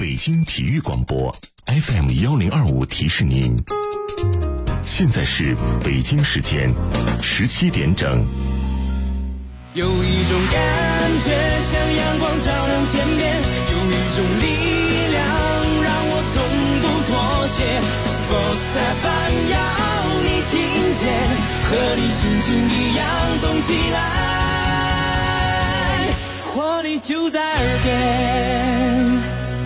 北京体育广播 FM1025提示您，现在是北京时间17点整。 有一种感觉像阳光照亮天边，有一种力量让我从不妥协。Sports FM 要你听见，和你心情一样动起来，活力就在耳边。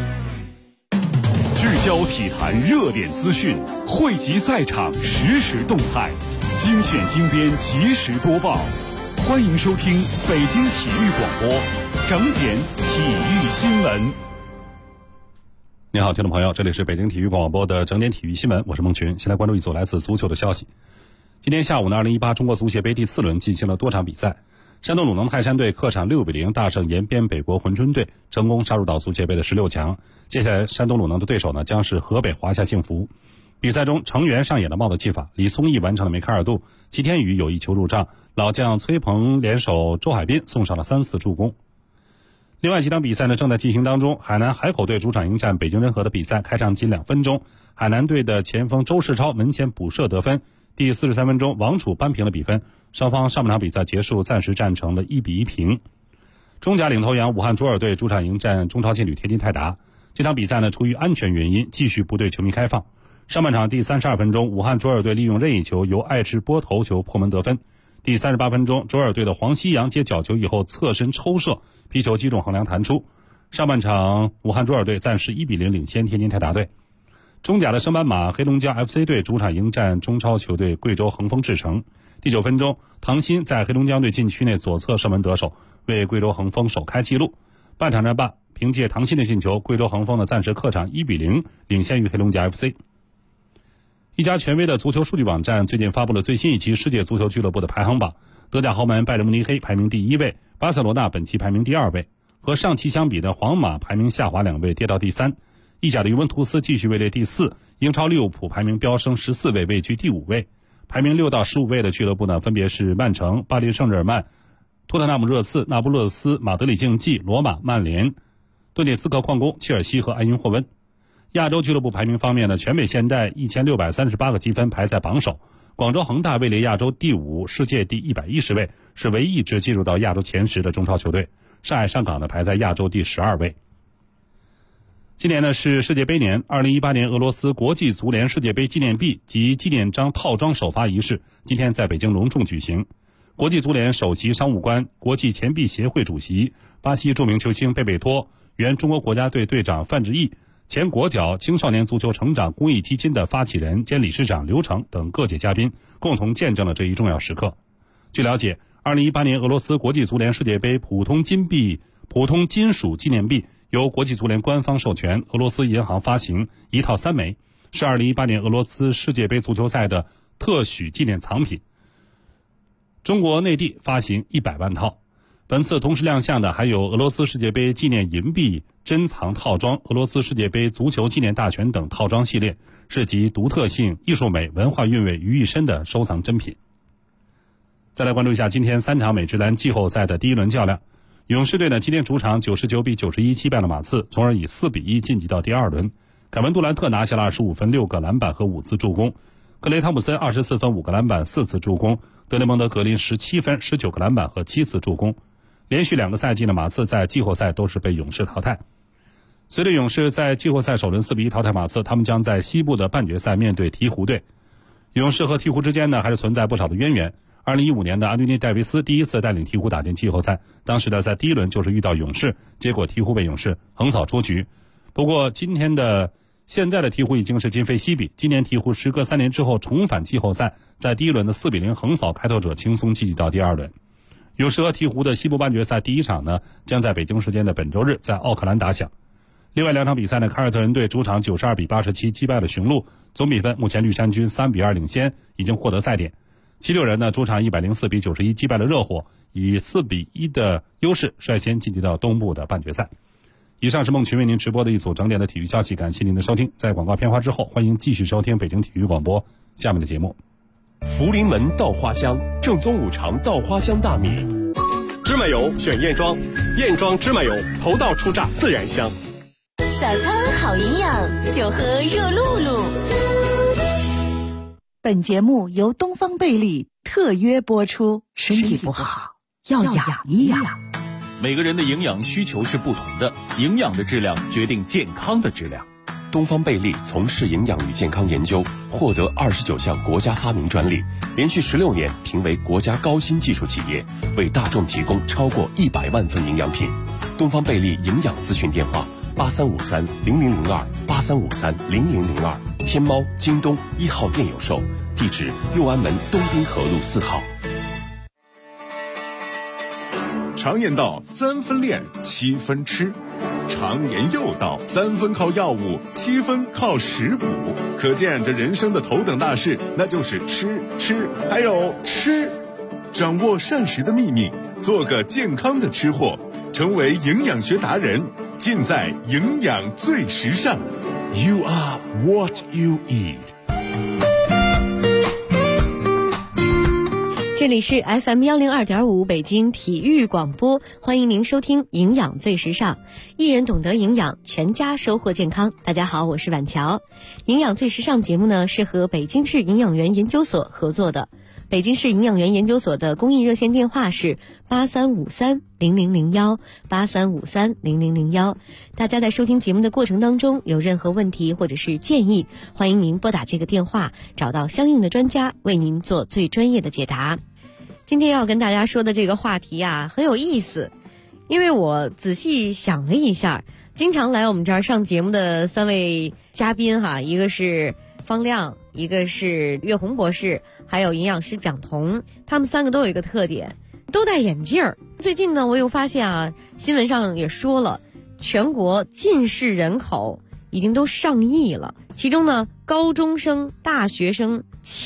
聚焦体坛热点资讯，汇集赛场实时动态，精选精编及时播报。欢迎收听北京体育广播整点体育新闻。 你好，听众朋友，这里是北京体育广播的整点体育新闻，我是孟群。先来关注一组来自足球的消息。今天下午呢，2018中国足协杯第4轮进行了多场比赛。山东鲁能泰山队客场6-0大胜延边北国珲春队，成功杀入到足协杯的16强。接下来山东鲁能的对手呢将是河北华夏幸福。比赛中成员上演了帽子戏法，李松义完成了梅开二度，齐天宇有一球入账，老将崔鹏联手周海滨送上了3次助攻。另外几场比赛呢正在进行当中，海南海口队主场迎战北京人和的比赛开场仅2分钟，海南队的前锋周世超门前补射得分，第43分钟王楚扳平了比分，双方上半场比赛结束暂时战成了1-1平。中甲领头羊武汉卓尔队主场迎战中超劲旅天津泰达，这场比赛呢出于安全原因继续不对球迷开放。上半场第32分钟，武汉卓尔队利用任意球由艾赤波头球破门得分。第38分钟，卓尔队的黄西洋接角球以后侧身抽射，皮球击中横梁弹出。上半场武汉卓尔队暂时1-0领先天津泰达队。中甲的升班马黑龙江 FC 队主场迎战中超球队贵州恒丰智诚。第9分钟，唐鑫在黑龙江队禁区内左侧射门得手，为贵州恒丰首开纪录。半场战罢，凭借唐鑫的进球，贵州恒丰呢暂时客场1-0领先于黑龙江 FC。一家权威的足球数据网站最近发布了最新一期世界足球俱乐部的排行榜，德甲豪门拜仁慕尼黑排名第1位，巴塞罗那本期排名第2位，和上期相比的皇马排名下滑2位，跌到第3。意甲的尤文图斯继续位列第4，英超利物浦排名飙升14位，位居第5位。排名6到15位的俱乐部呢，分别是曼城、巴黎圣日耳曼、托特纳姆热刺、那不勒斯、马德里竞技、罗马、曼联、顿涅茨克矿工、切尔西和埃因霍温。亚洲俱乐部排名方面呢，全北现代1638个积分排在榜首，广州恒大位列亚洲第5，世界第110位，是唯一一支进入到亚洲前10的中超球队。上海上港呢排在亚洲第12位。今年呢是世界杯年，2018年俄罗斯国际足联世界杯纪念币及纪念章套装首发仪式今天在北京隆重举行。国际足联首席商务官、国际钱币协会主席、巴西著名球星贝贝托、原中国国家队队长范志毅、前国脚青少年足球成长公益基金的发起人兼理事长刘成等各界嘉宾共同见证了这一重要时刻。据了解，2018年俄罗斯国际足联世界杯普通金属纪念币由国际足联官方授权，俄罗斯银行发行1套3枚，是2018年俄罗斯世界杯足球赛的特许纪念藏品。中国内地发行100万套。本次同时亮相的还有俄罗斯世界杯纪念银币珍藏套装、俄罗斯世界杯足球纪念大全等套装系列，是集独特性、艺术美、文化韵味于一身的收藏珍品。再来关注一下今天3场美职篮季后赛的第1轮较量。勇士队呢今天主场99-91击败了马刺，从而以4-1晋级到第2轮。凯文杜兰特拿下了25分、6个篮板和5次助攻，克雷汤普森24分、5个篮板、4次助攻，德雷蒙德格林17分、19个篮板和7次助攻。连续2个赛季的马刺在季后赛都是被勇士淘汰。随着勇士在季后赛首轮4-1淘汰马刺，他们将在西部的半决赛面对鹈鹕队。勇士和鹈鹕之间呢还是存在不少的渊源。2015年的安东尼·戴维斯第一次带领鹈鹕打进季后赛，当时呢在第1轮就是遇到勇士，结果鹈鹕被勇士横扫出局。不过现在的鹈鹕已经是今非昔比，今年鹈鹕时隔3年之后重返季后赛，在第1轮的4-0横扫开拓者，轻松晋级到第2轮。勇士和鹈鹕的西部半决赛第1场呢，将在北京时间的本周日在奥克兰打响。另外2场比赛呢，凯尔特人队主场92-87击败了雄鹿，总比分目前绿衫军3-2领先，已经获得赛点。76人呢主场104-91击败了热火，以4-1的优势率先晋级到东部的半决赛。以上是孟群为您直播的一组整点的体育消息，感谢您的收听。在广告片花之后，欢迎继续收听北京体育广播下面的节目。 福临门稻花香，正宗五常稻花香大米。芝麻油选燕庄，燕庄芝麻油，头道出榨自然香。 在早餐好营养，就喝热露露。 本节目由东方贝利特约播出，身体不好要养一养。 每个人的营养需求是不同的，营养的质量决定健康的质量。 东方贝利从事营养与健康研究，获得29项国家发明专利，连续16年评为国家高新技术企业，为大众提供超过100万份营养品。东方贝利营养咨询电话8353-0002，8353-0002，天猫、京东1号店有售，地址六安门东滨河路4号。 常言道3分练7分吃，常言又道3分靠药物7分靠食补，可见这人生的头等大事那就是吃还有吃。掌握膳食的秘密，做个健康的吃货，成为营养学达人，尽在营养最时尚。 You are what you eat。 这里是 FM 102.5北京体育广播，欢迎您收听营养最时尚，一人懂得营养，全家收获健康。大家好，我是婉乔。营养最时尚节目呢是和北京市营养员研究所合作的，北京市营养员研究所的公益热线电话是8353-0001，8353-0001。大家在收听节目的过程当中有任何问题或者是建议，欢迎您拨打这个电话，找到相应的专家为您做最专业的解答。今天要跟大家说的这个话题啊很有意思，因为我仔细想了一下，经常来我们这儿上节目的3位嘉宾哈，一个是方亮，一个是岳红博士，还有营养师蒋彤，他们3个都有一个特点，都戴眼镜儿。最近呢我又发现啊，新闻上也说了，全国近视人口已经都上亿了，其中呢高中生、大学生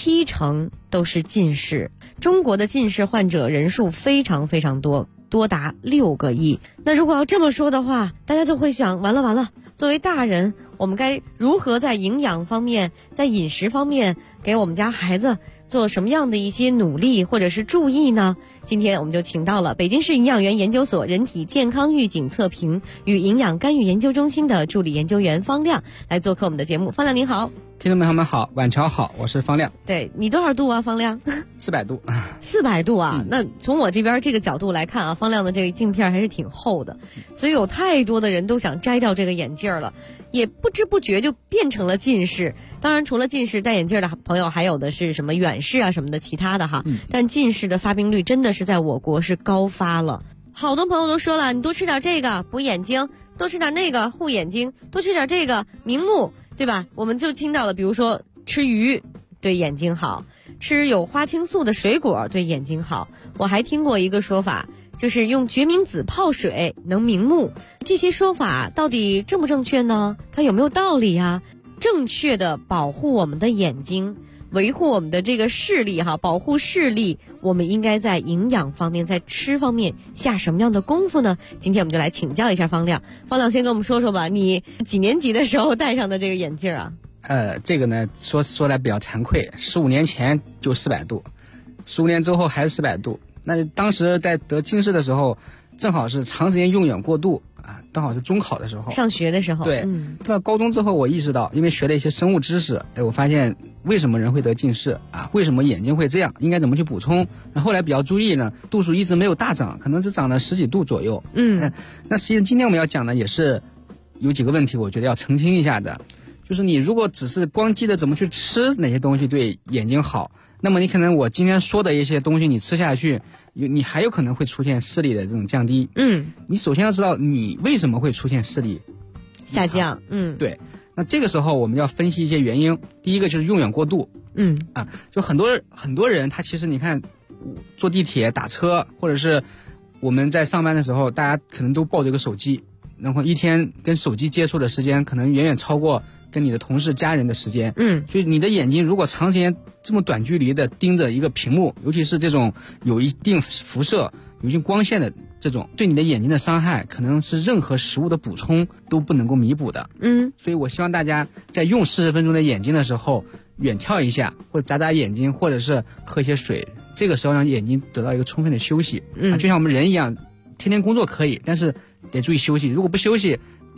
70%都是近视。中国的近视患者人数非常非常多，多达6个亿。那如果要这么说的话，大家就会想，完了，作为大人，我们该如何在营养方面，在饮食方面给我们家孩子做什么样的一些努力或者是注意呢？今天我们就请到了北京市营养员研究所人体健康预警测评与营养干预研究中心的助理研究员方亮来做客我们的节目。方亮您好。 听众朋友们好，晚上好，我是方亮。 对，你多少度啊，方亮 ？400度。 400度啊，那从我这边这个角度来看啊，方亮的这个镜片还是挺厚的，所以有太多的人都想摘掉这个眼镜了，也不知不觉就变成了近视。当然除了近视戴眼镜的朋友，还有的是什么远视啊什么的其他的哈，但近视的发病率真的是在我国是高发了。好多朋友都说了，你多吃点这个补眼睛，多吃点那个护眼睛，多吃点这个明目，对吧？我们就听到了，比如说吃鱼对眼睛好，吃有花青素的水果对眼睛好。我还听过一个说法，就是用决明子泡水能明目。这些说法到底正不正确呢？它有没有道理呀？正确的保护我们的眼睛，维护我们的这个视力哈，保护视力，我们应该在营养方面，在吃方面下什么样的功夫呢？今天我们就来请教一下方亮。方亮先跟我们说说吧，你几年级的时候戴上的这个眼镜啊？ 这个呢说来比较惭愧，15年前就400度，15年之后还是400度。那当时在得近视的时候，正好是长时间用眼过度啊，正好是中考的时候， 上学的时候。 对，到高中之后我意识到，因为学了一些生物知识，我发现为什么人会得近视啊？为什么眼睛会这样？应该怎么去补充？然后来比较注意呢，度数一直没有大涨，可能只涨了10几度左右。那实际上今天我们要讲的也是有几个问题，我觉得要澄清一下的，就是你如果只是光记得怎么去吃哪些东西对眼睛好，那么你可能我今天说的一些东西你吃下去，你还有可能会出现视力的这种降低。你首先要知道你为什么会出现视力下降。 对。那这个时候我们要分析一些原因。第一个就是用眼过度。就很多人他其实你看坐地铁打车，或者是我们在上班的时候，大家可能都抱着个手机，然后一天跟手机接触的时间可能远远超过跟你的同事家人的时间。所以你的眼睛如果长时间这么短距离的盯着一个屏幕，尤其是这种有一定辐射、有一定光线的这种，对你的眼睛的伤害可能是任何食物的补充都不能够弥补的。所以我希望大家在用40分钟的眼睛的时候远眺一下，或者眨眨眼睛，或者是喝一些水，这个时候让眼睛得到一个充分的休息。就像我们人一样，天天工作可以，但是得注意休息。如果不休息，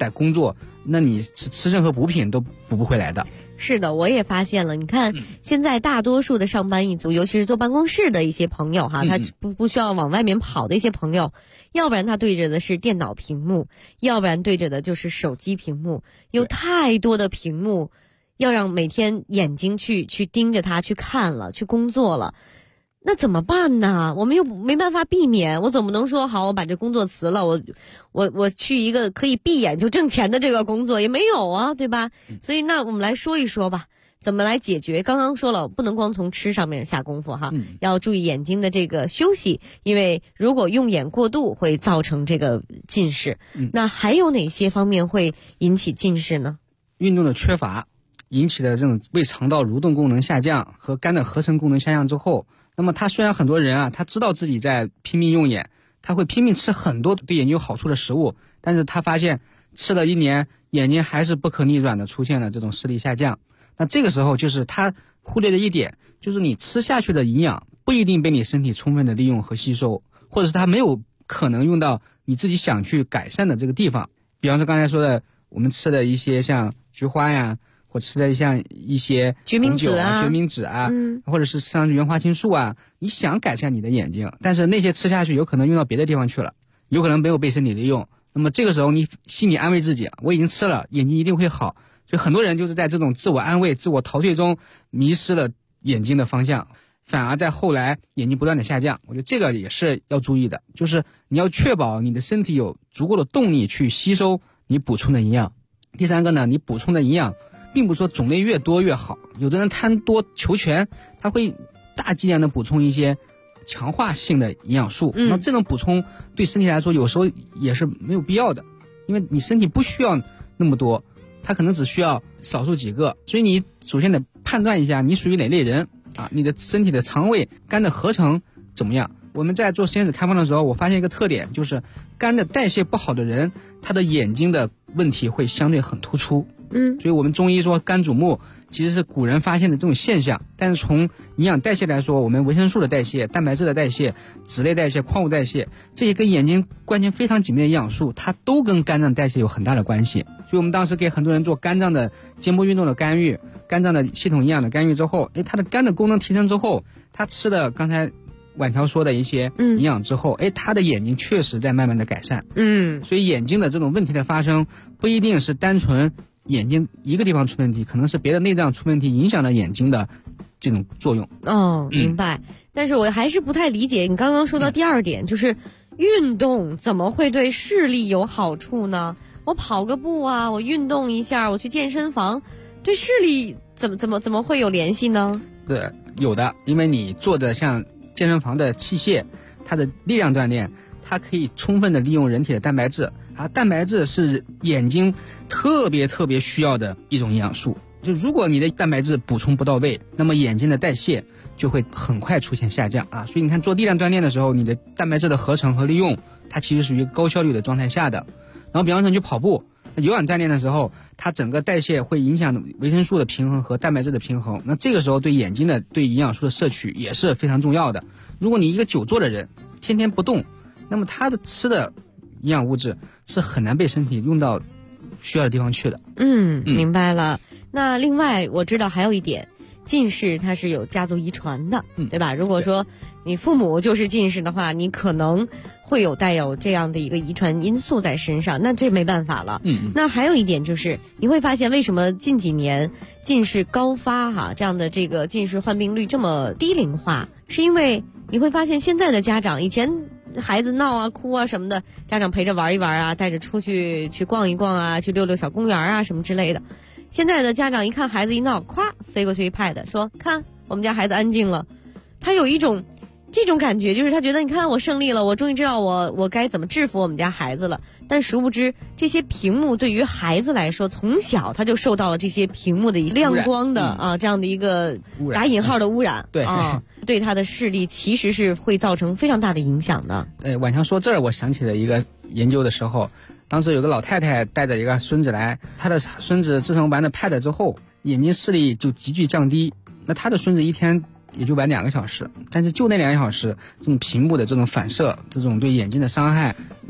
在工作，那你吃任何补品都补不回来的。 是的，我也发现了。你看，现在大多数的上班一族，尤其是坐办公室的一些朋友哈，他不需要往外面跑的一些朋友，要不然他对着的是电脑屏幕，要不然对着的就是手机屏幕，有太多的屏幕，要让每天眼睛去盯着它去看了，去工作了。那怎么办呢？我们又没办法避免，我总不能说好我把这工作辞了，我去一个可以闭眼就挣钱的这个工作也没有啊，对吧？所以那我们来说一说吧，怎么来解决？刚刚说了，不能光从吃上面下功夫哈，要注意眼睛的这个休息，因为如果用眼过度会造成这个近视。那还有哪些方面会引起近视呢？ 运动的缺乏引起的这种胃肠道蠕动功能下降和肝的合成功能下降之后，那么他虽然很多人啊，他知道自己在拼命用眼，他会拼命吃很多对眼睛有好处的食物，但是他发现吃了1年，眼睛还是不可逆转的出现了这种视力下降。那这个时候就是他忽略了一点，就是你吃下去的营养不一定被你身体充分的利用和吸收，或者是它没有可能用到你自己想去改善的这个地方。比方说刚才说的，我们吃的一些像菊花呀，或吃的像一些决明子啊、 决明子啊，或者是吃上原花青素啊，你想改善你的眼睛，但是那些吃下去有可能用到别的地方去了，有可能没有被身体利用。那么这个时候你心里安慰自己，我已经吃了，眼睛一定会好。所以很多人就是在这种自我安慰、自我陶醉中迷失了眼睛的方向，反而在后来眼睛不断的下降。我觉得这个也是要注意的，就是你要确保你的身体有足够的动力去吸收你补充的营养。第三个呢，你补充的营养并不是说种类越多越好，有的人贪多求全，他会大剂量的补充一些强化性的营养素，那这种补充对身体来说有时候也是没有必要的，因为你身体不需要那么多，它可能只需要少数几个，所以你首先得判断一下你属于哪类人啊，你的身体的肠胃肝的合成怎么样。我们在做实验室开放的时候，我发现一个特点，就是肝的代谢不好的人，他的眼睛的问题会相对很突出。所以我们中医说肝主目，其实是古人发现的这种现象。但是从营养代谢来说，我们维生素的代谢、蛋白质的代谢、脂类代谢、矿物代谢，这些跟眼睛关联非常紧密的营养素，它都跟肝脏代谢有很大的关系。所以我们当时给很多人做肝脏的肩部运动的干预、肝脏的系统营养的干预之后，他的肝的功能提升之后，他吃的刚才婉乔说的一些营养之后，他的眼睛确实在慢慢的改善。所以眼睛的这种问题的发生，不一定是单纯眼睛一个地方出问题，可能是别的内脏出问题影响了眼睛的这种作用。 明白。但是我还是不太理解你刚刚说到第二点，就是运动怎么会对视力有好处呢？我跑个步啊，我运动一下，我去健身房，对视力怎么会有联系呢？ 对，有的，因为你做的像健身房的器械，它的力量锻炼，它可以充分的利用人体的蛋白质啊，蛋白质是眼睛特别需要的一种营养素。就如果你的蛋白质补充不到位，那么眼睛的代谢就会很快出现下降啊。所以你看做力量锻炼的时候，你的蛋白质的合成和利用，它其实属于高效率的状态下的。然后比方说你去跑步，有氧锻炼的时候，它整个代谢会影响维生素的平衡和蛋白质的平衡，那这个时候对眼睛的对营养素的摄取也是非常重要的。如果你一个久坐的人天天不动，那么他的吃的营养物质是很难被身体用到需要的地方去的。 明白了。那另外我知道还有一点，近视它是有家族遗传的，对吧？如果说你父母就是近视的话，你可能会带有这样的一个遗传因素在身上，那这没办法了。那还有一点就是你会发现为什么近几年近视高发这样的这个近视患病率这么低龄化，是因为你会发现现在的家长，以前孩子闹啊哭啊什么的，家长陪着玩一玩啊，带着出去逛一逛啊，去溜溜小公园啊什么之类的。现在的家长一看孩子一闹，咵塞过去一pad，说看我们家孩子安静了。他有一种这种感觉，就是他觉得你看我胜利了，我终于知道我该怎么制服我们家孩子了。但殊不知这些屏幕对于孩子来说，从小他就受到了这些屏幕的亮光的这样的一个打引号的污染，对他的视力其实是会造成非常大的影响的。 晚上说这儿，我想起了一个研究的时候，当时有个老太太带着一个孙子来，她的孙子自从玩了 pad 之后，眼睛视力就急剧降低。那她的孙子一天也就玩2个小时，但是就那2个小时，这种屏幕的这种反射，这种对眼睛的伤害，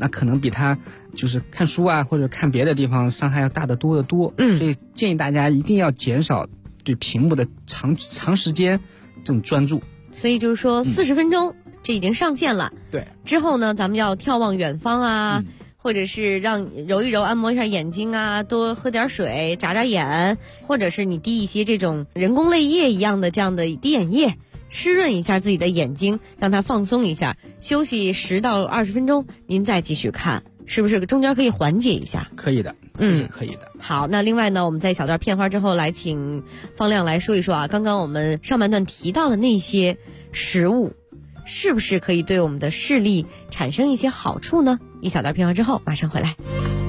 那可能比他就是看书啊或者看别的地方伤害要大得多得多。所以建议大家一定要减少对屏幕的长时间这种专注。 所以就是说40分钟，这已经上线了。 对， 之后呢，咱们要眺望远方啊，或者是让揉一揉、按摩一下眼睛啊，多喝点水，眨眨眼，或者是你滴一些这种人工泪液一样的这样的滴眼液，湿润一下自己的眼睛，让它放松一下，休息10到20分钟，您再继续看，是不是中间可以缓解一下？ 可以的，这是可以的。 好，那另外呢，我们在一小段片花之后，来请方亮来说一说啊，刚刚我们上半段提到的那些食物，是不是可以对我们的视力产生一些好处呢？一小段片花之后马上回来。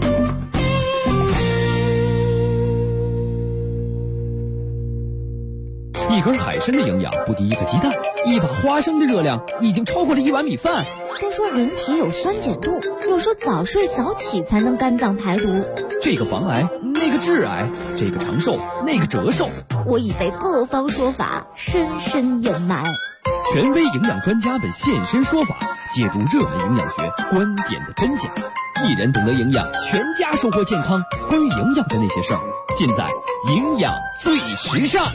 一根海参的营养不敌一个鸡蛋，一把花生的热量已经超过了1碗米饭。 都说人体有酸碱度，又说早睡早起才能肝脏排毒， 这个防癌，那个致癌，这个长寿，那个折寿。 我已被各方说法深深掩埋。 权威营养专家们现身说法，解读热门营养学观点的真假。一人懂得营养，全家收获健康。关于营养的那些事儿，尽在营养最时尚。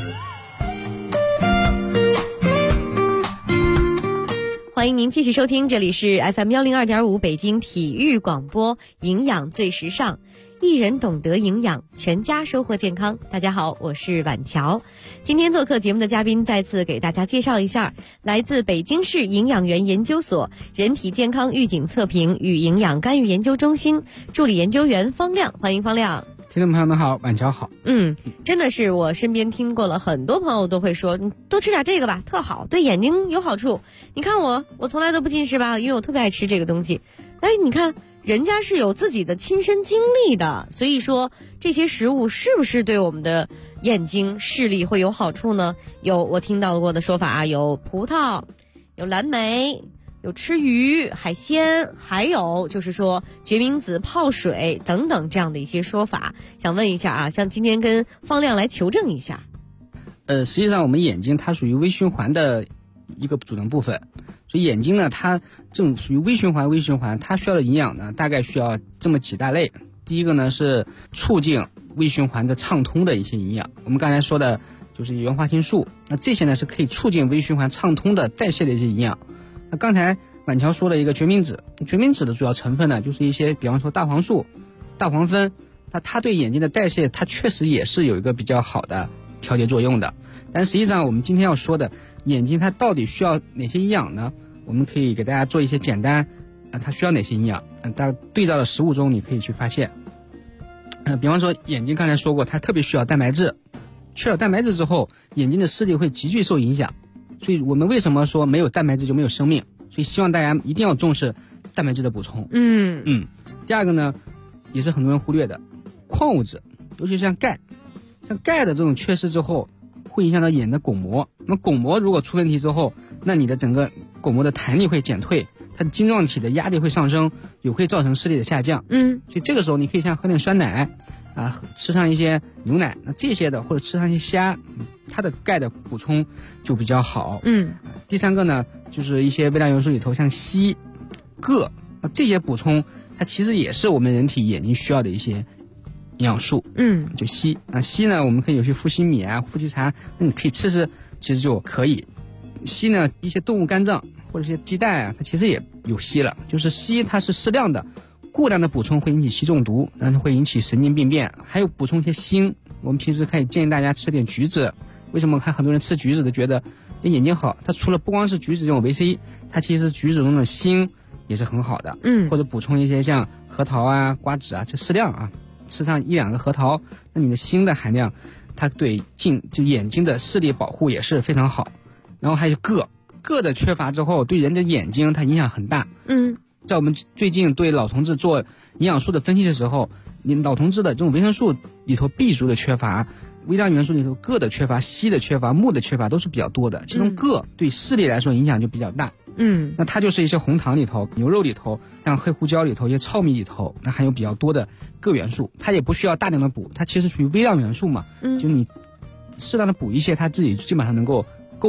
欢迎您继续收听，这里是 FM 102.5北京体育广播，营养最时尚，一人懂得营养，全家收获健康。大家好，我是婉乔。今天做客节目的嘉宾，再次给大家介绍一下，来自北京市营养园研究所人体健康预警测评与营养干预研究中心助理研究员方亮，欢迎方亮。 听众朋友们好，晚上好。 真的是我身边听过了很多朋友都会说，你多吃点这个吧，特好，对眼睛有好处。你看我从来都不近视吧，因为我特别爱吃这个东西。哎，你看人家是有自己的亲身经历的，所以说这些食物是不是对我们的眼睛视力会有好处呢？有我听到过的说法啊，有葡萄，有蓝莓，有吃鱼、海鲜，还有就是说决明子泡水等等这样的一些说法。想问一下啊，像今天跟方亮来求证一下。 实际上我们眼睛它属于微循环的一个组成部分，所以眼睛呢，它这种属于微循环，它需要的营养呢，大概需要这么几大类。第一个呢是促进微循环的畅通的一些营养，我们刚才说的就是原花青素，那这些呢是可以促进微循环畅通的代谢的一些营养。那刚才婉乔说了一个决明子，决明子的主要成分呢就是一些，比方说大黄素、大黄酚，那它对眼睛的代谢，它确实也是有一个比较好的调节作用的。但实际上我们今天要说的眼睛它到底需要哪些营养呢？我们可以给大家做一些简单它需要哪些营养，大家对照的食物中你可以去发现。比方说眼睛刚才说过，它特别需要蛋白质，缺少蛋白质之后，眼睛的视力会急剧受影响。所以我们为什么说没有蛋白质就没有生命？所以希望大家一定要重视蛋白质的补充。第二个呢，也是很多人忽略的，矿物质，尤其像钙的这种缺失之后，会影响到眼的巩膜。那么巩膜如果出问题之后，那你的整个巩膜的弹力会减退，它的晶状体的压力会上升，也会造成视力的下降。所以这个时候你可以像喝点酸奶吃上一些牛奶，那这些的，或者吃上一些虾，它的钙的补充就比较好。第三个呢，就是一些微量元素里头，像硒、铬，这些补充，它其实也是我们人体眼睛需要的一些营养素。就硒，硒呢，我们可以有些富硒米啊、富硒茶，那你可以吃吃，其实就可以。硒呢，一些动物肝脏或者一些鸡蛋它其实也有硒了，就是硒它是适量的。过量的补充会引起硒中毒，然后会引起神经病变。还有补充一些锌，我们平时可以建议大家吃点橘子。为什么看很多人吃橘子都觉得眼睛好？它除了不光是橘子这种维 C， 它其实橘子中的锌也是很好的。或者补充一些像核桃啊、瓜子啊，这适量吃上1-2个核桃，那你的锌的含量，它对就眼睛的视力保护也是非常好。然后还有铬的缺乏之后，对人的眼睛它影响很大。在我们最近对老同志做营养素的分析的时候，你老同志的这种维生素里头 B 族的缺乏，微量元素里头铬的缺乏、硒的缺乏、钼的缺乏都是比较多的。其中铬对视力来说影响就比较大。那它就是一些红糖里头、牛肉里头、像黑胡椒里头、一些糙米里头，那含有比较多的铬元素，它也不需要大量的补，它其实属于微量元素嘛。就你适当的补一些，它自己基本上能够够了。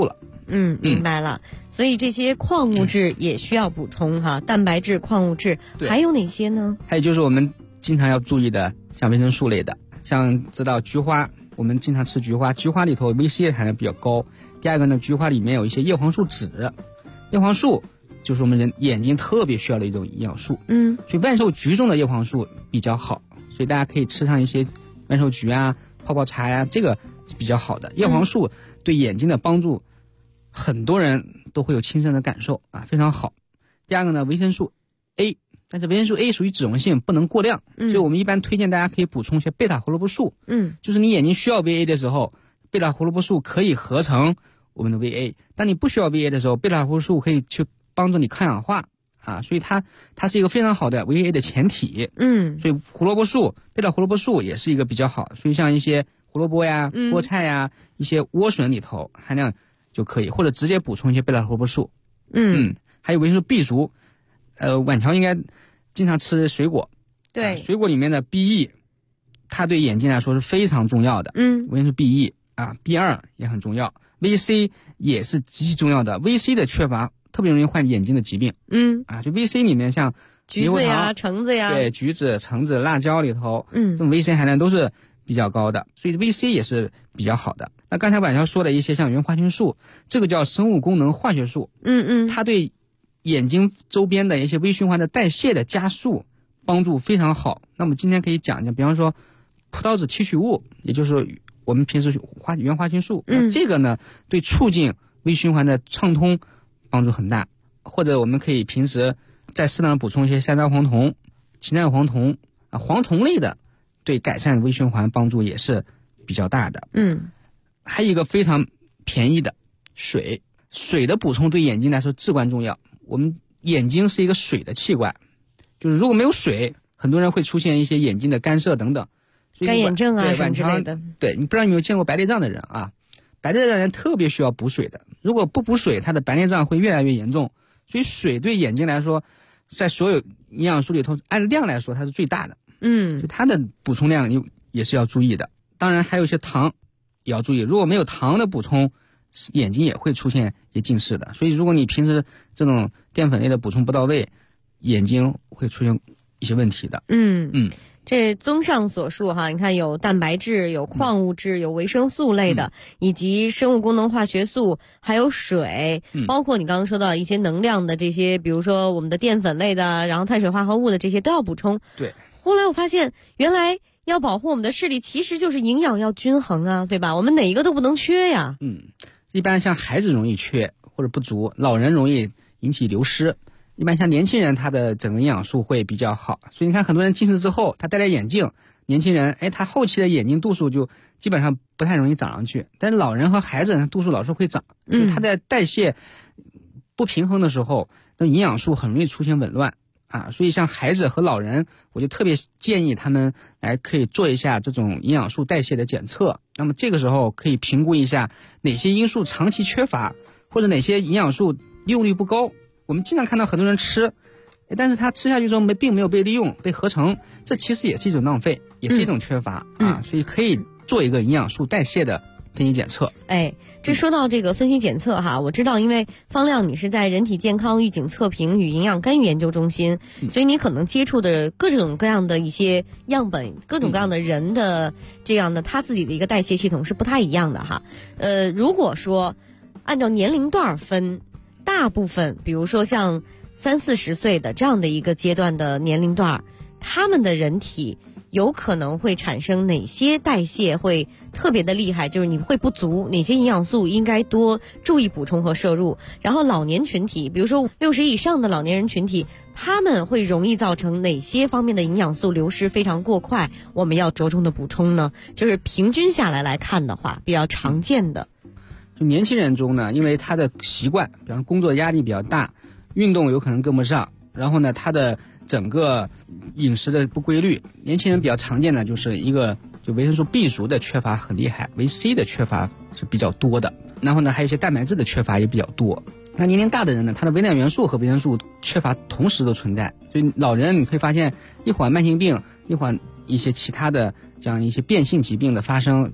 明白了。所以这些矿物质也需要补充哈，蛋白质、矿物质，还有哪些呢？ 还有就是我们经常要注意的，像维生素类的，像知道菊花，我们经常吃菊花，菊花里头 VC 的含量比较高。第二个呢，菊花里面有一些叶黄素酯，叶黄素就是我们人眼睛特别需要的一种营养素，所以万寿菊中的叶黄素比较好，所以大家可以吃上一些万寿菊啊、泡泡茶呀，这个是比较好的。叶黄素对眼睛的帮助，很多人都会有亲身的感受啊，非常好。第二个呢，维生素 A， 但是维生素 A 属于脂溶性，不能过量，所以我们一般推荐大家可以补充一些贝塔胡萝卜素，就是你眼睛需要 VA 的时候，贝塔胡萝卜素可以合成我们的 VA， 当你不需要 VA 的时候，贝塔胡萝卜素可以去帮助你抗氧化啊，所以它是一个非常好的 VA 的前体。所以胡萝卜素、贝塔胡萝卜素也是一个比较好，所以像一些胡萝卜呀、菠菜呀、一些莴笋里头含量就可以，或者直接补充一些贝塔胡萝卜素。还有维生素 B 族，晚乔应该经常吃水果，对，水果里面的 BE， 它对眼睛来说是非常重要的。维生素 BE 啊 ，B2 也很重要。VC 也是极其重要的 ，VC 的缺乏特别容易患眼睛的疾病。就 VC 里面像橘子呀、橙子呀， 对，橘子、橙子、辣椒里头，这种 VC 含量都是比较高的，所以 VC 也是比较好的。那刚才晚乔说的一些像原花青素，这个叫生物功能化学素，它对眼睛周边的一些微循环的代谢的加速帮助非常好。那么今天可以讲讲，比方说葡萄籽提取物，也就是我们平时原花青素，这个呢对促进微循环的畅通帮助很大。或者我们可以平时再适当补充一些山楂黄酮、芹菜黄酮啊，黄酮类的，对改善微循环帮助也是比较大的。还有一个非常便宜的水的补充对眼睛来说至关重要。我们眼睛是一个水的器官，就是如果没有水，很多人会出现一些眼睛的干涉等等， 干眼症啊什么之类的。 对，你不知道有没有见过白内障的人啊？白内障人特别需要补水的，如果不补水，他的白内障会越来越严重。所以水对眼睛来说，在所有营养素里头，按量来说它是最大的。就它的补充量也是要注意的。当然还有一些糖也要注意，如果没有糖的补充，眼睛也会出现一些近视的。所以如果你平时这种淀粉类的补充不到位，眼睛会出现一些问题的。 这综上所述哈，你看有蛋白质、有矿物质、有维生素类的，以及生物功能化学素，还有水，包括你刚刚说到一些能量的这些，比如说我们的淀粉类的，然后碳水化合物的这些都要补充。 对。 后来我发现，原来要保护我们的视力，其实就是营养要均衡啊，对吧？我们哪一个都不能缺呀。 一般像孩子容易缺或者不足，老人容易引起流失。一般像年轻人，他的整个营养素会比较好，所以你看很多人近视之后，他戴了眼镜，年轻人他后期的眼睛度数就基本上不太容易长上去，但是老人和孩子他度数老是会长，就他在代谢不平衡的时候，那营养素很容易出现紊乱啊。所以像孩子和老人，我就特别建议他们可以做一下这种营养素代谢的检测。那么这个时候可以评估一下哪些因素长期缺乏，或者哪些营养素利用率不高。我们经常看到很多人吃，但是他吃下去之后并没有被利用、被合成，这其实也是一种浪费，也是一种缺乏啊。所以可以做一个营养素代谢的分析检测。 这说到这个分析检测哈，我知道，因为方亮你是在人体健康预警测评与营养干预研究中心，所以你可能接触的各种各样的一些样本，各种各样的人的这样的他自己的一个代谢系统是不太一样的哈。如果说按照年龄段分，大部分比如说像30-40岁的这样的一个阶段的年龄段，他们的人体有可能会产生哪些代谢会特别的厉害，就是你会不足，哪些营养素应该多注意补充和摄入。然后老年群体，比如说60以上的老年人群体，他们会容易造成哪些方面的营养素流失非常过快，我们要着重的补充呢？就是平均下来看的话，比较常见的。 就年轻人中呢，因为他的习惯，比方工作压力比较大，运动有可能跟不上，然后呢他的整个饮食的不规律，年轻人比较常见的就是一个就维生素 B 族的缺乏很厉害，维 C 的缺乏是比较多的，然后呢还有一些蛋白质的缺乏也比较多。那年龄大的人呢，他的微量元素和维生素缺乏同时都存在，所以老人你会发现一会儿慢性病，一会儿一些其他的这样一些变性疾病的发生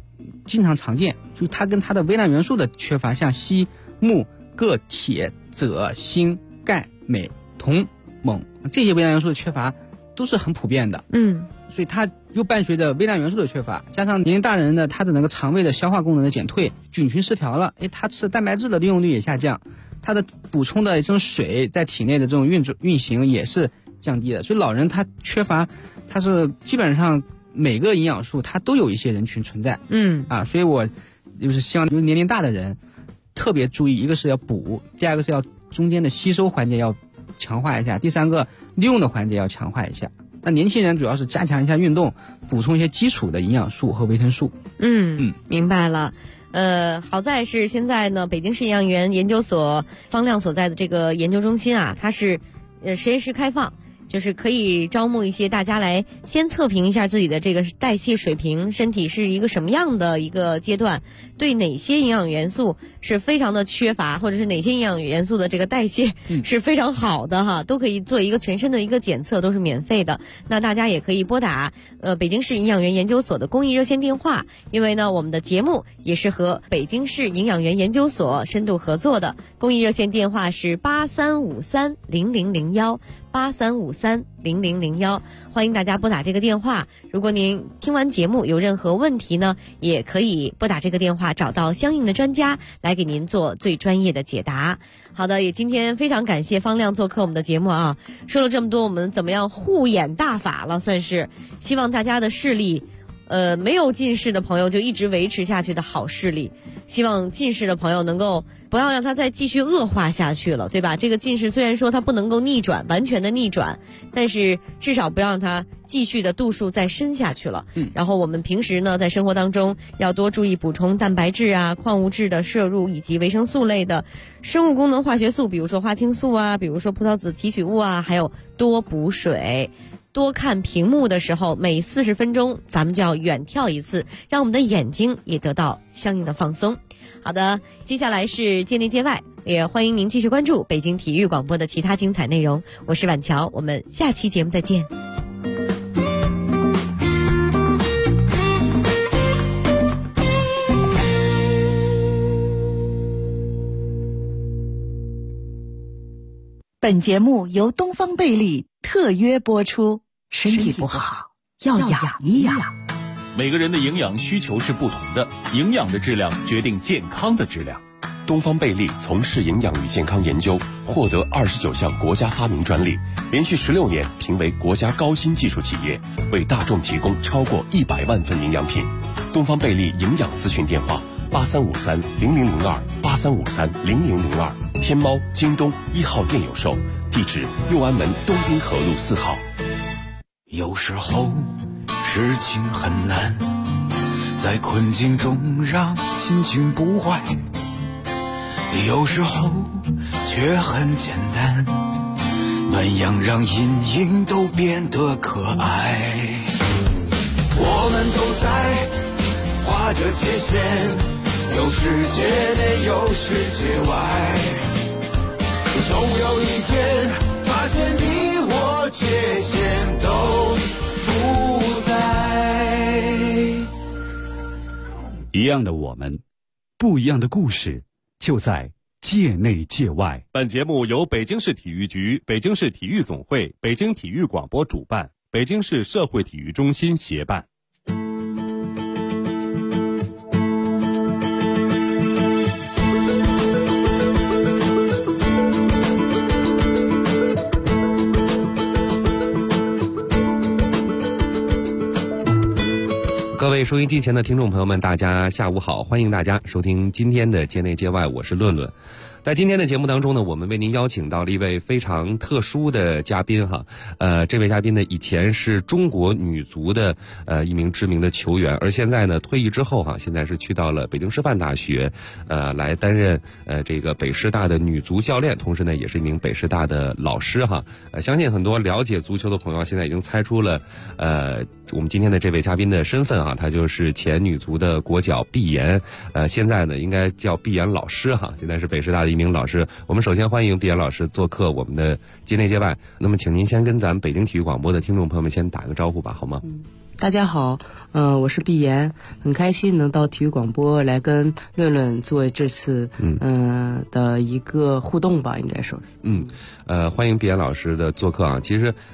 经常常见，就是它跟它的微量元素的缺乏，像硒、钼、铬、铁、锗、锌、钙、镁、铜、锰这些微量元素的缺乏都是很普遍的。所以它又伴随着微量元素的缺乏，加上年龄大人呢，他的那个肠胃的消化功能的减退，菌群失调了，他吃蛋白质的利用率也下降，他的补充的这种水在体内的这种运行也是降低的。所以老人他缺乏，他是基本上每个营养素它都有一些人群存在。所以我就是希望就是年龄大的人特别注意，一个是要补，第二个是要中间的吸收环节要强化一下，第三个利用的环节要强化一下。那年轻人主要是加强一下运动，补充一些基础的营养素和维生素。 明白了。好在是现在呢，北京市营养员研究所方亮所在的这个研究中心啊，它是实验室开放，就是可以招募一些大家来先测评一下自己的这个代谢水平，身体是一个什么样的一个阶段，对哪些营养元素是非常的缺乏，或者是哪些营养元素的这个代谢是非常好的哈，都可以做一个全身的一个检测，都是免费的。那大家也可以拨打北京市营养员研究所的公益热线电话，因为呢我们的节目也是和北京市营养员研究所深度合作的，公益热线电话是83530001。83530001，欢迎大家拨打这个电话。如果您听完节目有任何问题呢，也可以拨打这个电话，找到相应的专家来给您做最专业的解答。好的，也今天非常感谢方亮做客我们的节目啊，说了这么多，我们怎么样护眼大法了，算是希望大家的视力没有近视的朋友就一直维持下去的好视力，希望近视的朋友能够不要让它再继续恶化下去了，对吧？这个近视虽然说它不能够逆转，完全的逆转，但是至少不要让它继续的度数再深下去了。然后我们平时呢，在生活当中要多注意补充蛋白质啊、矿物质的摄入，以及维生素类的生物功能化学素，比如说花青素啊，比如说葡萄籽提取物啊，还有多补水。多看屏幕的时候，每40分钟咱们就要远眺一次，让我们的眼睛也得到相应的放松。好的，接下来是界内界外，也欢迎您继续关注北京体育广播的其他精彩内容。我是婉乔，我们下期节目再见。 本节目由东方贝利特约播出。身体不好要养一养。 每个人的营养需求是不同的，营养的质量决定健康的质量。 东方贝利从事营养与健康研究，获得29项国家发明专利，连续16年评为国家高新技术企业，为大众提供超过100万份营养品。东方贝利营养咨询电话83530002，83530002，天猫、京东1号店有售，地址右安门东滨河路4号。 有时候事情很难，在困境中让心情不坏，有时候却很简单，暖阳让阴影都变得可爱。我们都在画着界限，有世界内有世界外，总有一天发现你我界限都不在。 一样的我们，不一样的故事，就在界内界外。 本节目由北京市体育局、北京市体育总会、北京体育广播主办，北京市社会体育中心协办。 各位收音机前的听众朋友们，大家下午好，欢迎大家收听今天的界内界外，我是论论。在今天的节目当中呢，我们为您邀请到了一位非常特殊的嘉宾哈，这位嘉宾呢以前是中国女足的一名知名的球员，而现在呢退役之后哈，现在是去到了北京师范大学，来担任这个北师大的女足教练，同时呢也是一名北师大的老师哈。相信很多了解足球的朋友现在已经猜出了我们今天的这位嘉宾的身份哈，他就是前女足的国脚毕妍，现在呢应该叫毕妍老师哈，现在是北师大的一名老师。我们首先欢迎毕妍老师做客我们的界内界外。那么请您先跟咱们北京体育广播的听众朋友们先打个招呼吧，好吗？ 大家好，我是毕妍，很开心能到体育广播来跟论论做这次的一个互动吧，应该说是。 欢迎毕妍老师的做客啊。其实